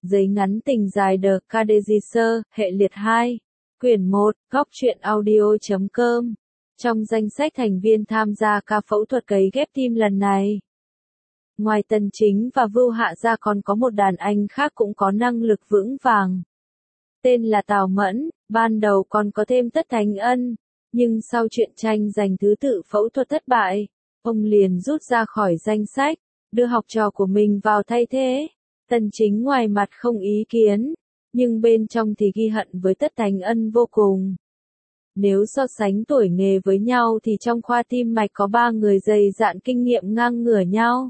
Giấy ngắn tình dài The Cadegisser, hệ liệt 2, quyển 1, góc truyện audio.com. Trong danh sách thành viên tham gia ca phẫu thuật cấy ghép tim lần này, ngoài Tần Chính và Vưu Hạ ra còn có một đàn anh khác cũng có năng lực vững vàng. Tên là Tào Mẫn, ban đầu còn có thêm Tất Thánh Ân, nhưng sau chuyện tranh giành thứ tự phẫu thuật thất bại, ông liền rút ra khỏi danh sách, đưa học trò của mình vào thay thế. Tần Chính ngoài mặt không ý kiến, nhưng bên trong thì ghi hận với Tất Thánh Ân vô cùng. Nếu so sánh tuổi nghề với nhau thì trong khoa tim mạch có 3 người dày dạn kinh nghiệm ngang ngửa nhau.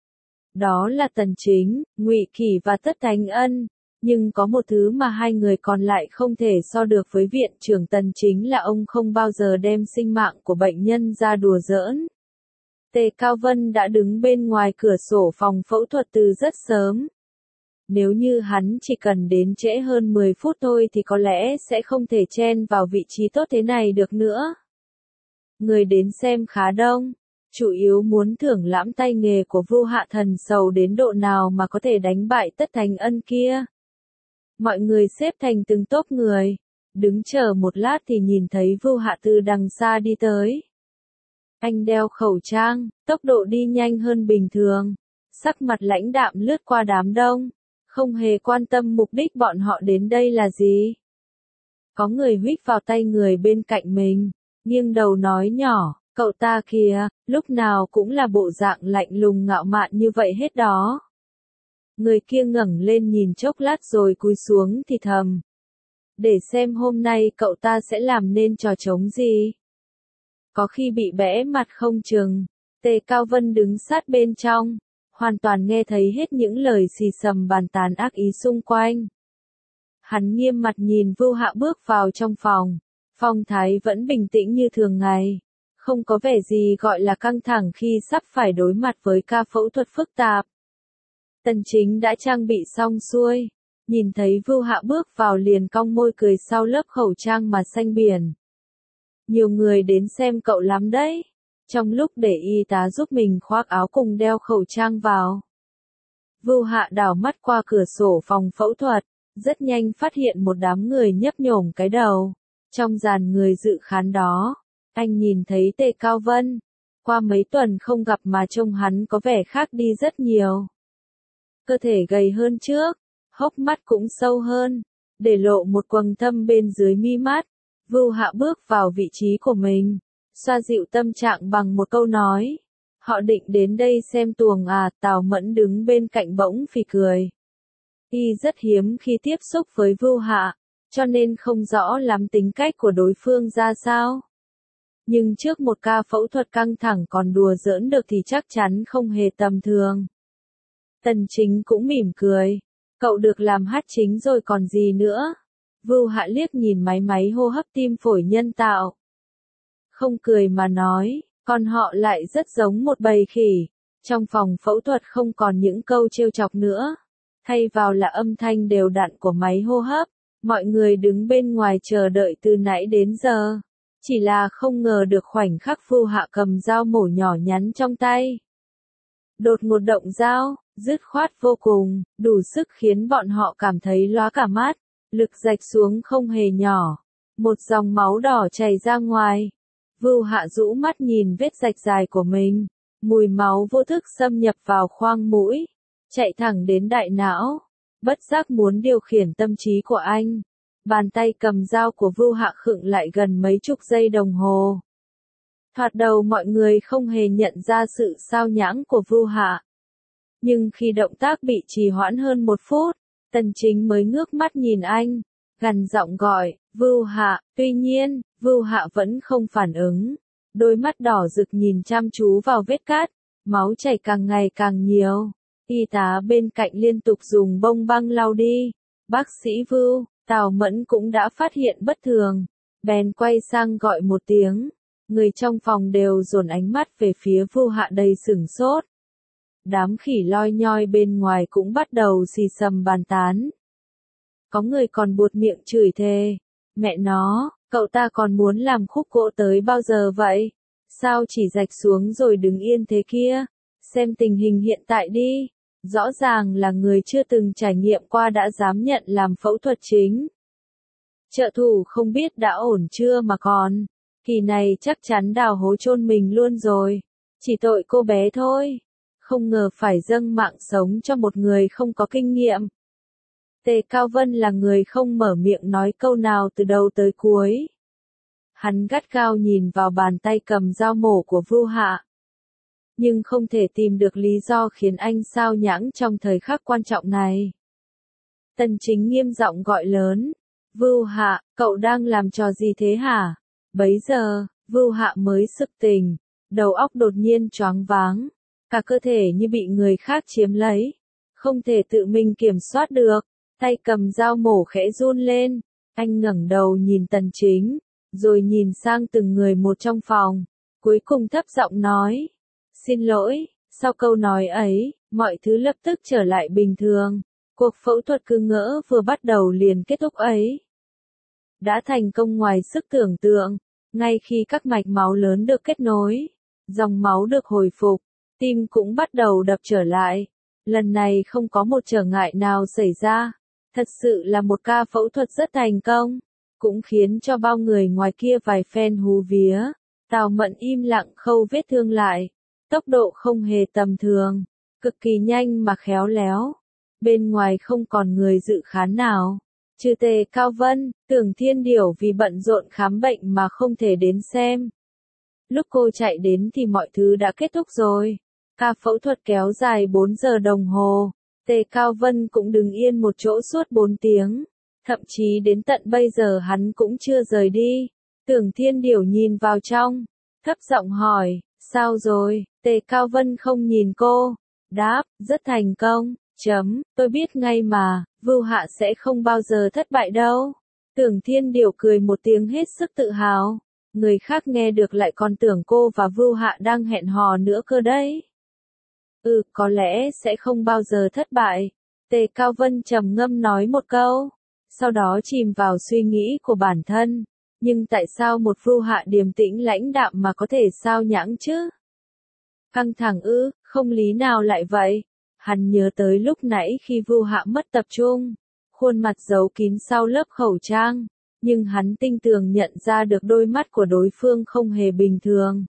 Đó là Tần Chính, Ngụy Kỷ và Tất Thánh Ân, nhưng có một thứ mà hai người còn lại không thể so được với viện trưởng Tần chính là ông không bao giờ đem sinh mạng của bệnh nhân ra đùa giỡn. Tề Cao Vân đã đứng bên ngoài cửa sổ phòng phẫu thuật từ rất sớm. Nếu như hắn chỉ cần đến trễ hơn 10 phút thôi thì có lẽ sẽ không thể chen vào vị trí tốt thế này được nữa. Người đến xem khá đông, chủ yếu muốn thưởng lãm tay nghề của Vưu Hạ thần sầu đến độ nào mà có thể đánh bại Tất Thánh Ân kia. Mọi người xếp thành từng tốp người, đứng chờ một lát thì nhìn thấy Vưu Hạ từ đằng xa đi tới. Anh đeo khẩu trang, tốc độ đi nhanh hơn bình thường, sắc mặt lãnh đạm lướt qua đám đông, không hề quan tâm mục đích bọn họ đến đây là gì. Có người huých vào tay người bên cạnh mình, nghiêng đầu nói nhỏ, cậu ta kìa, lúc nào cũng là bộ dạng lạnh lùng ngạo mạn như vậy hết đó. Người kia ngẩng lên nhìn chốc lát rồi cúi xuống thì thầm. Để xem hôm nay cậu ta sẽ làm nên trò trống gì. Có khi bị bẽ mặt không chừng. Tề Cao Vân đứng sát bên trong, hoàn toàn nghe thấy hết những lời xì xầm bàn tán ác ý xung quanh. Hắn nghiêm mặt nhìn Vưu Hạ bước vào trong phòng, phong thái vẫn bình tĩnh như thường ngày, không có vẻ gì gọi là căng thẳng khi sắp phải đối mặt với ca phẫu thuật phức tạp. Tần Chính đã trang bị xong xuôi, nhìn thấy Vưu Hạ bước vào liền cong môi cười sau lớp khẩu trang mà xanh biển. Nhiều người đến xem cậu lắm đấy. Trong lúc để y tá giúp mình khoác áo cùng đeo khẩu trang vào, Vưu Hạ đảo mắt qua cửa sổ phòng phẫu thuật, rất nhanh phát hiện một đám người nhấp nhổm cái đầu. Trong dàn người dự khán đó, anh nhìn thấy Tề Cao Vân. Qua mấy tuần không gặp mà trông hắn có vẻ khác đi rất nhiều. Cơ thể gầy hơn trước, hốc mắt cũng sâu hơn, để lộ một quầng thâm bên dưới mi mắt. Vưu Hạ bước vào vị trí của mình, xoa dịu tâm trạng bằng một câu nói. Họ định đến đây xem tuồng à? Tào Mẫn đứng bên cạnh bỗng phì cười. Y rất hiếm khi tiếp xúc với Vưu Hạ, cho nên không rõ lắm tính cách của đối phương ra sao. Nhưng trước một ca phẫu thuật căng thẳng còn đùa giỡn được thì chắc chắn không hề tầm thường. Tần Chính cũng mỉm cười. Cậu được làm hát chính rồi còn gì nữa. Vưu Hạ liếc nhìn máy hô hấp tim phổi nhân tạo. Không cười mà nói, còn họ lại rất giống một bầy khỉ. Trong phòng phẫu thuật không còn những câu trêu chọc nữa. Thay vào là âm thanh đều đặn của máy hô hấp. Mọi người đứng bên ngoài chờ đợi từ nãy đến giờ. Chỉ là không ngờ được khoảnh khắc Vưu Hạ cầm dao mổ nhỏ nhắn trong tay. Đột ngột động dao, dứt khoát vô cùng, đủ sức khiến bọn họ cảm thấy lóa cả mắt. Lực rạch xuống không hề nhỏ. Một dòng máu đỏ chảy ra ngoài. Vưu Hạ rũ mắt nhìn vết rạch dài của mình. Mùi máu vô thức xâm nhập vào khoang mũi. Chạy thẳng đến đại não. Bất giác muốn điều khiển tâm trí của anh. Bàn tay cầm dao của Vưu Hạ khựng lại gần mấy chục giây đồng hồ. Thoạt đầu mọi người không hề nhận ra sự sao nhãng của Vưu Hạ. Nhưng khi động tác bị trì hoãn hơn 1 phút, Tần Chính mới ngước mắt nhìn anh, gằn giọng gọi, Vưu Hạ. Tuy nhiên, Vưu Hạ vẫn không phản ứng. Đôi mắt đỏ rực nhìn chăm chú vào vết cắt, máu chảy càng ngày càng nhiều. Y tá bên cạnh liên tục dùng bông băng lau đi. Bác sĩ Vưu, Tào Mẫn cũng đã phát hiện bất thường, bèn quay sang gọi một tiếng. Người trong phòng đều dồn ánh mắt về phía Vưu Hạ đầy sửng sốt. Đám khỉ loi nhoi bên ngoài cũng bắt đầu xì xầm bàn tán. Có người còn buột miệng chửi thề. Mẹ nó, cậu ta còn muốn làm khúc gỗ tới bao giờ vậy? Sao chỉ rạch xuống rồi đứng yên thế kia? Xem tình hình hiện tại đi. Rõ ràng là người chưa từng trải nghiệm qua đã dám nhận làm phẫu thuật chính. Trợ thủ không biết đã ổn chưa mà còn. Kỳ này chắc chắn đào hố chôn mình luôn rồi. Chỉ tội cô bé thôi. Không ngờ phải dâng mạng sống cho một người không có kinh nghiệm. Tề Cao Vân là người không mở miệng nói câu nào từ đầu tới cuối. Hắn gắt gao nhìn vào bàn tay cầm dao mổ của Vưu Hạ. Nhưng không thể tìm được lý do khiến anh sao nhãng trong thời khắc quan trọng này. Tần Chính nghiêm giọng gọi lớn. Vưu Hạ, cậu đang làm trò gì thế hả? Bấy giờ, Vưu Hạ mới sực tỉnh. Đầu óc đột nhiên choáng váng. Cả cơ thể như bị người khác chiếm lấy. Không thể tự mình kiểm soát được. Tay cầm dao mổ khẽ run lên. Anh ngẩng đầu nhìn Tần Chính. Rồi nhìn sang từng người một trong phòng. Cuối cùng thấp giọng nói. Xin lỗi, sau câu nói ấy, mọi thứ lập tức trở lại bình thường. Cuộc phẫu thuật cứ ngỡ vừa bắt đầu liền kết thúc ấy. Đã thành công ngoài sức tưởng tượng. Ngay khi các mạch máu lớn được kết nối, dòng máu được hồi phục, tim cũng bắt đầu đập trở lại. Lần này không có một trở ngại nào xảy ra. Thật sự là một ca phẫu thuật rất thành công. Cũng khiến cho bao người ngoài kia vài phen hú vía. Tào Mận im lặng khâu vết thương lại. Tốc độ không hề tầm thường. Cực kỳ nhanh mà khéo léo. Bên ngoài không còn người dự khán nào. Trừ Tề Cao Vân, Tưởng Thiên Điểu vì bận rộn khám bệnh mà không thể đến xem. Lúc cô chạy đến thì mọi thứ đã kết thúc rồi. Ca phẫu thuật kéo dài 4 giờ đồng hồ. Tề Cao Vân cũng đứng yên một chỗ suốt 4 tiếng. Thậm chí đến tận bây giờ hắn cũng chưa rời đi. Tưởng Thiên Điểu nhìn vào trong. Thấp giọng hỏi, sao rồi? Tề Cao Vân không nhìn cô. Đáp, rất thành công. Tôi biết ngay mà, Vưu Hạ sẽ không bao giờ thất bại đâu. Tưởng Thiên Điểu cười một tiếng hết sức tự hào. Người khác nghe được lại còn tưởng cô và Vưu Hạ đang hẹn hò nữa cơ đấy. Có lẽ sẽ không bao giờ thất bại. Tề Cao Vân trầm ngâm nói một câu. Sau đó chìm vào suy nghĩ của bản thân. Nhưng tại sao một Vưu Hạ điềm tĩnh lãnh đạm mà có thể sao nhãng chứ? Căng thẳng không lý nào lại vậy. Hắn nhớ tới lúc nãy khi Vưu Hạ mất tập trung. Khuôn mặt giấu kín sau lớp khẩu trang. Nhưng hắn tinh tường nhận ra được đôi mắt của đối phương không hề bình thường.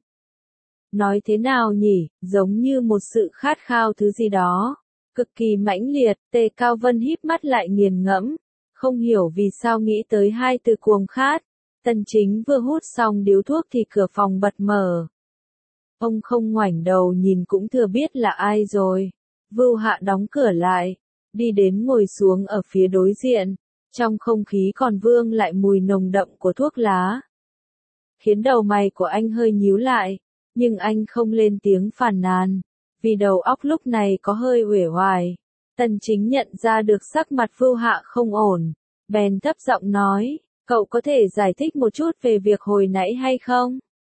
Nói thế nào nhỉ, giống như một sự khát khao thứ gì đó. Cực kỳ mãnh liệt, Tề Cao Vân híp mắt lại nghiền ngẫm. Không hiểu vì sao nghĩ tới hai từ cuồng khát. Tần Chính vừa hút xong điếu thuốc thì cửa phòng bật mở. Ông không ngoảnh đầu nhìn cũng thừa biết là ai rồi. Vưu Hạ đóng cửa lại, đi đến ngồi xuống ở phía đối diện. Trong không khí còn vương lại mùi nồng đậm của thuốc lá. Khiến đầu mày của anh hơi nhíu lại, nhưng anh không lên tiếng phàn nàn, vì đầu óc lúc này có hơi uể oải. Tần Chính nhận ra được sắc mặt Vưu Hạ không ổn, bèn thấp giọng nói, cậu có thể giải thích một chút về việc hồi nãy hay không?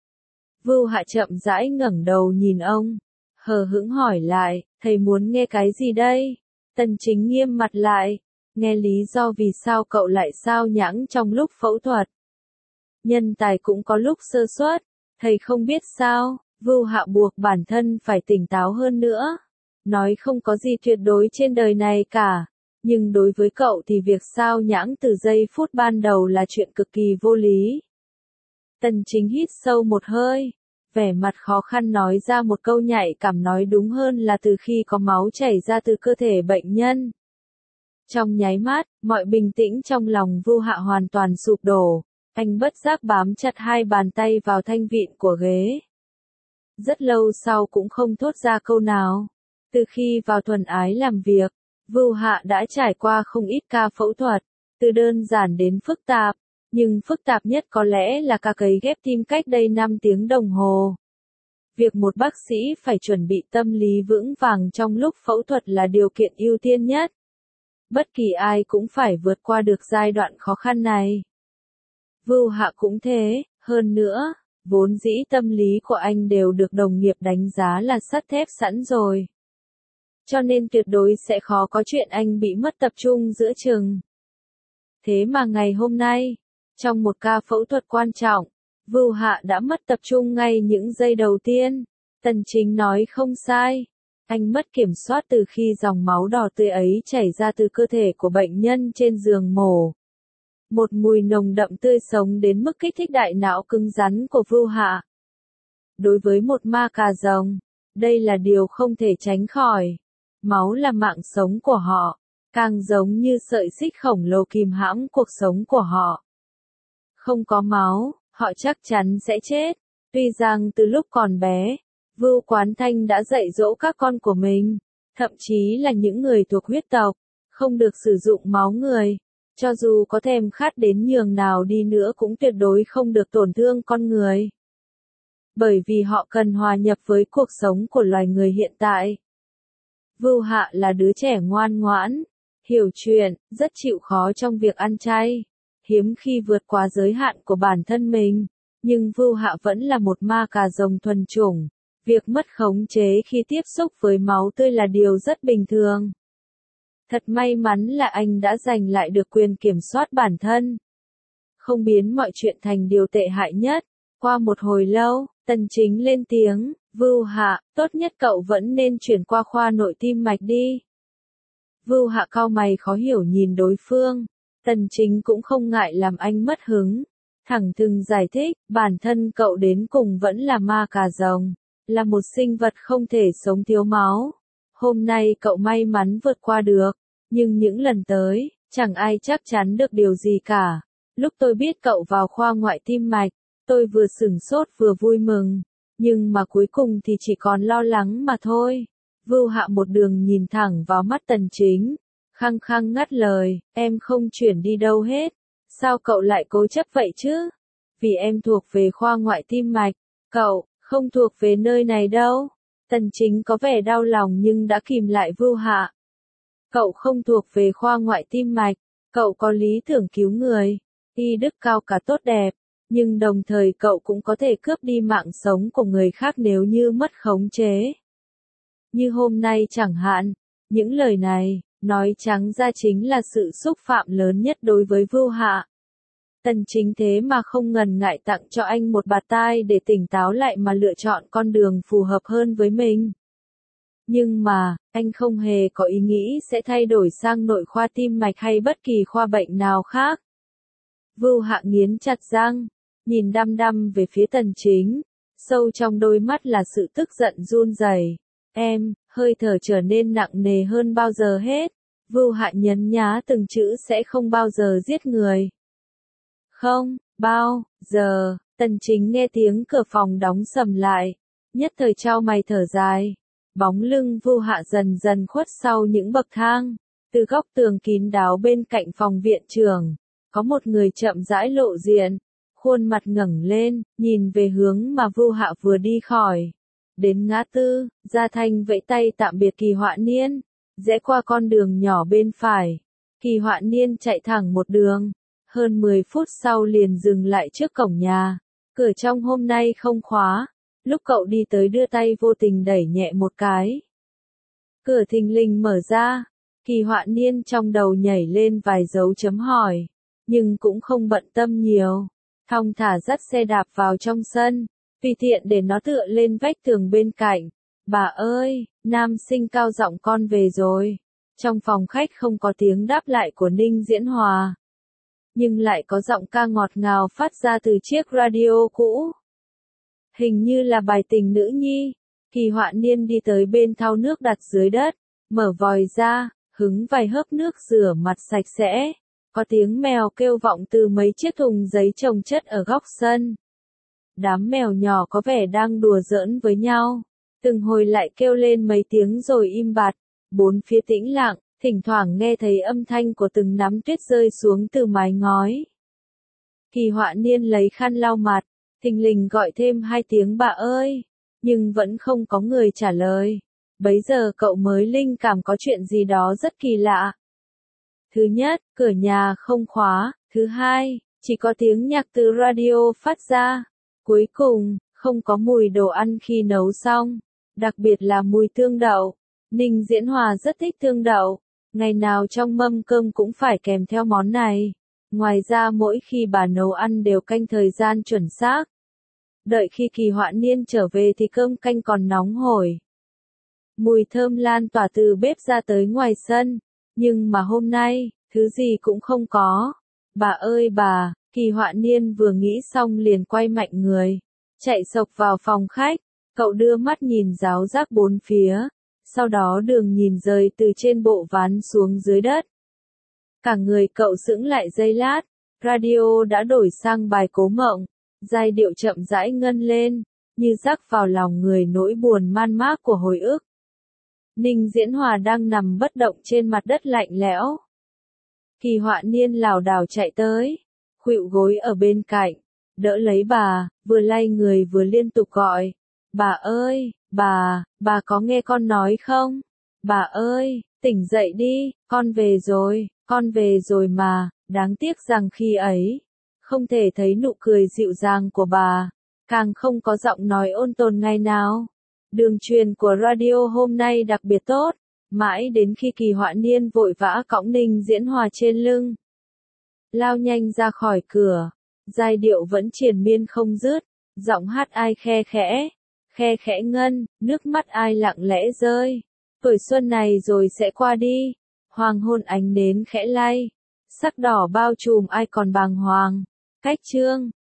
Vưu Hạ chậm rãi ngẩng đầu nhìn ông, hờ hững hỏi lại, thầy muốn nghe cái gì đây? Tần Chính nghiêm mặt lại, nghe lý do vì sao cậu lại sao nhãng trong lúc phẫu thuật. Nhân tài cũng có lúc sơ suất, thầy không biết sao? Vưu Hạ buộc bản thân phải tỉnh táo hơn nữa. Nói không có gì tuyệt đối trên đời này cả. Nhưng đối với cậu thì việc sao nhãng từ giây phút ban đầu là chuyện cực kỳ vô lý. Tần Chính hít sâu một hơi, vẻ mặt khó khăn nói ra một câu nhạy cảm, nói đúng hơn là từ khi có máu chảy ra từ cơ thể bệnh nhân. Trong nháy mắt, mọi bình tĩnh trong lòng Vưu Hạ hoàn toàn sụp đổ. Anh bất giác bám chặt hai bàn tay vào thanh vịn của ghế. Rất lâu sau cũng không thốt ra câu nào. Từ khi vào Thuần Ái làm việc, Vưu Hạ đã trải qua không ít ca phẫu thuật, từ đơn giản đến phức tạp, nhưng phức tạp nhất có lẽ là ca cấy ghép tim cách đây 5 tiếng đồng hồ. Việc một bác sĩ phải chuẩn bị tâm lý vững vàng trong lúc phẫu thuật là điều kiện ưu tiên nhất. Bất kỳ ai cũng phải vượt qua được giai đoạn khó khăn này. Vưu Hạ cũng thế, hơn nữa, vốn dĩ tâm lý của anh đều được đồng nghiệp đánh giá là sắt thép sẵn rồi. Cho nên tuyệt đối sẽ khó có chuyện anh bị mất tập trung giữa chừng. Thế mà ngày hôm nay, trong một ca phẫu thuật quan trọng, Vưu Hạ đã mất tập trung ngay những giây đầu tiên. Tần Chính nói không sai. Anh mất kiểm soát từ khi dòng máu đỏ tươi ấy chảy ra từ cơ thể của bệnh nhân trên giường mổ. Một mùi nồng đậm tươi sống đến mức kích thích đại não cứng rắn của Vưu Hạ. Đối với một ma cà rồng, đây là điều không thể tránh khỏi. Máu là mạng sống của họ, càng giống như sợi xích khổng lồ kìm hãm cuộc sống của họ. Không có máu, họ chắc chắn sẽ chết. Tuy rằng từ lúc còn bé, Vưu Quán Thanh đã dạy dỗ các con của mình, thậm chí là những người thuộc huyết tộc, không được sử dụng máu người. Cho dù có thèm khát đến nhường nào đi nữa cũng tuyệt đối không được tổn thương con người. Bởi vì họ cần hòa nhập với cuộc sống của loài người hiện tại. Vưu Hạ là đứa trẻ ngoan ngoãn, hiểu chuyện, rất chịu khó trong việc ăn chay, hiếm khi vượt quá giới hạn của bản thân mình, nhưng Vưu Hạ vẫn là một ma cà rồng thuần chủng, việc mất khống chế khi tiếp xúc với máu tươi là điều rất bình thường. Thật may mắn là anh đã giành lại được quyền kiểm soát bản thân, không biến mọi chuyện thành điều tệ hại nhất. Qua một hồi lâu, Tần Chính lên tiếng, Vưu Hạ, tốt nhất cậu vẫn nên chuyển qua khoa nội tim mạch đi. Vưu Hạ cau mày khó hiểu nhìn đối phương, Tần Chính cũng không ngại làm anh mất hứng, thẳng thừng giải thích, bản thân cậu đến cùng vẫn là ma cà rồng, là một sinh vật không thể sống thiếu máu. Hôm nay cậu may mắn vượt qua được, nhưng những lần tới, chẳng ai chắc chắn được điều gì cả. Lúc tôi biết cậu vào khoa ngoại tim mạch, tôi vừa sửng sốt vừa vui mừng, nhưng mà cuối cùng thì chỉ còn lo lắng mà thôi. Vưu Hạ một đường nhìn thẳng vào mắt Tần Chính, khăng khăng ngắt lời, em không chuyển đi đâu hết. Sao cậu lại cố chấp vậy chứ? Vì em thuộc về khoa ngoại tim mạch, cậu không thuộc về nơi này đâu. Tần Chính có vẻ đau lòng nhưng đã kìm lại Vưu Hạ. Cậu không thuộc về khoa ngoại tim mạch, cậu có lý tưởng cứu người, y đức cao cả tốt đẹp, nhưng đồng thời cậu cũng có thể cướp đi mạng sống của người khác nếu như mất khống chế. Như hôm nay chẳng hạn, những lời này, nói trắng ra chính là sự xúc phạm lớn nhất đối với Vưu Hạ. Tần Chính thế mà không ngần ngại tặng cho anh một bạt tai để tỉnh táo lại mà lựa chọn con đường phù hợp hơn với mình. Nhưng mà, anh không hề có ý nghĩ sẽ thay đổi sang nội khoa tim mạch hay bất kỳ khoa bệnh nào khác. Vưu Hạ nghiến chặt răng, nhìn đăm đăm về phía Tần Chính, sâu trong đôi mắt là sự tức giận run rẩy. Em, hơi thở trở nên nặng nề hơn bao giờ hết. Vưu Hạ nhấn nhá từng chữ sẽ không bao giờ giết người. Không, bao giờ. Tần Chính nghe tiếng cửa phòng đóng sầm lại, nhất thời chau mày thở dài. Bóng lưng Vưu Hạ dần dần khuất sau những bậc thang, từ góc tường kín đáo bên cạnh phòng viện trưởng, có một người chậm rãi lộ diện, khuôn mặt ngẩng lên, nhìn về hướng mà Vưu Hạ vừa đi khỏi. Đến ngã tư, Gia Thanh vẫy tay tạm biệt Kỳ Họa Niên, rẽ qua con đường nhỏ bên phải. Kỳ Họa Niên chạy thẳng một đường, hơn 10 phút sau liền dừng lại trước cổng nhà. Cửa trong hôm nay không khóa. Lúc cậu đi tới đưa tay vô tình đẩy nhẹ một cái. Cửa thình lình mở ra, Kỳ Họa Niên trong đầu nhảy lên vài dấu chấm hỏi, nhưng cũng không bận tâm nhiều. Thong thả dắt xe đạp vào trong sân, tùy tiện để nó tựa lên vách tường bên cạnh. Bà ơi, nam sinh cao giọng con về rồi. Trong phòng khách không có tiếng đáp lại của Ninh Diễn Hòa, nhưng lại có giọng ca ngọt ngào phát ra từ chiếc radio cũ. Hình như là bài tình nữ nhi. Kỳ Họa Niên đi tới bên thau nước đặt dưới đất, mở vòi ra, hứng vài hớp nước rửa mặt sạch sẽ. Có tiếng mèo kêu vọng từ mấy chiếc thùng giấy chồng chất ở góc sân. Đám mèo nhỏ có vẻ đang đùa giỡn với nhau, từng hồi lại kêu lên mấy tiếng rồi im bặt. Bốn phía tĩnh lặng, thỉnh thoảng nghe thấy âm thanh của từng nắm tuyết rơi xuống từ mái ngói. Kỳ Họa Niên lấy khăn lau mặt, thình lình gọi thêm 2 tiếng bà ơi, nhưng vẫn không có người trả lời. Bấy giờ cậu mới linh cảm có chuyện gì đó rất kỳ lạ. Thứ nhất, cửa nhà không khóa. Thứ hai, chỉ có tiếng nhạc từ radio phát ra. Cuối cùng, không có mùi đồ ăn khi nấu xong, đặc biệt là mùi tương đậu. Ninh Diễn Hòa rất thích tương đậu, ngày nào trong mâm cơm cũng phải kèm theo món này. Ngoài ra mỗi khi bà nấu ăn đều canh thời gian chuẩn xác. Đợi khi Kỳ Họa Niên trở về thì cơm canh còn nóng hổi. Mùi thơm lan tỏa từ bếp ra tới ngoài sân, nhưng mà hôm nay, thứ gì cũng không có. Bà ơi bà, Kỳ Họa Niên vừa nghĩ xong liền quay mạnh người, chạy xộc vào phòng khách, cậu đưa mắt nhìn ráo rác bốn phía, sau đó đường nhìn rời từ trên bộ ván xuống dưới đất. Cả người cậu sững lại giây lát, radio đã đổi sang bài Cố Mộng, giai điệu chậm rãi ngân lên, như rắc vào lòng người nỗi buồn man mác của hồi ức. Ninh Diễn Hòa đang nằm bất động trên mặt đất lạnh lẽo. Kỳ Họa Niên lảo đảo chạy tới, khuỵu gối ở bên cạnh, đỡ lấy bà, vừa lay người vừa liên tục gọi. Bà ơi, bà có nghe con nói không? Bà ơi, tỉnh dậy đi, con về rồi mà, đáng tiếc rằng khi ấy, không thể thấy nụ cười dịu dàng của bà, càng không có giọng nói ôn tồn ngày nào. Đường truyền của radio hôm nay đặc biệt tốt, mãi đến khi Kỳ Họa Niên vội vã cõng Ninh Diễn Hòa trên lưng, lao nhanh ra khỏi cửa, giai điệu vẫn triền miên không dứt, giọng hát ai khe khẽ ngân, nước mắt ai lặng lẽ rơi. Tuổi xuân này rồi sẽ qua đi, hoàng hôn ánh nến khẽ lay, sắc đỏ bao trùm ai còn bàng hoàng. Cách chương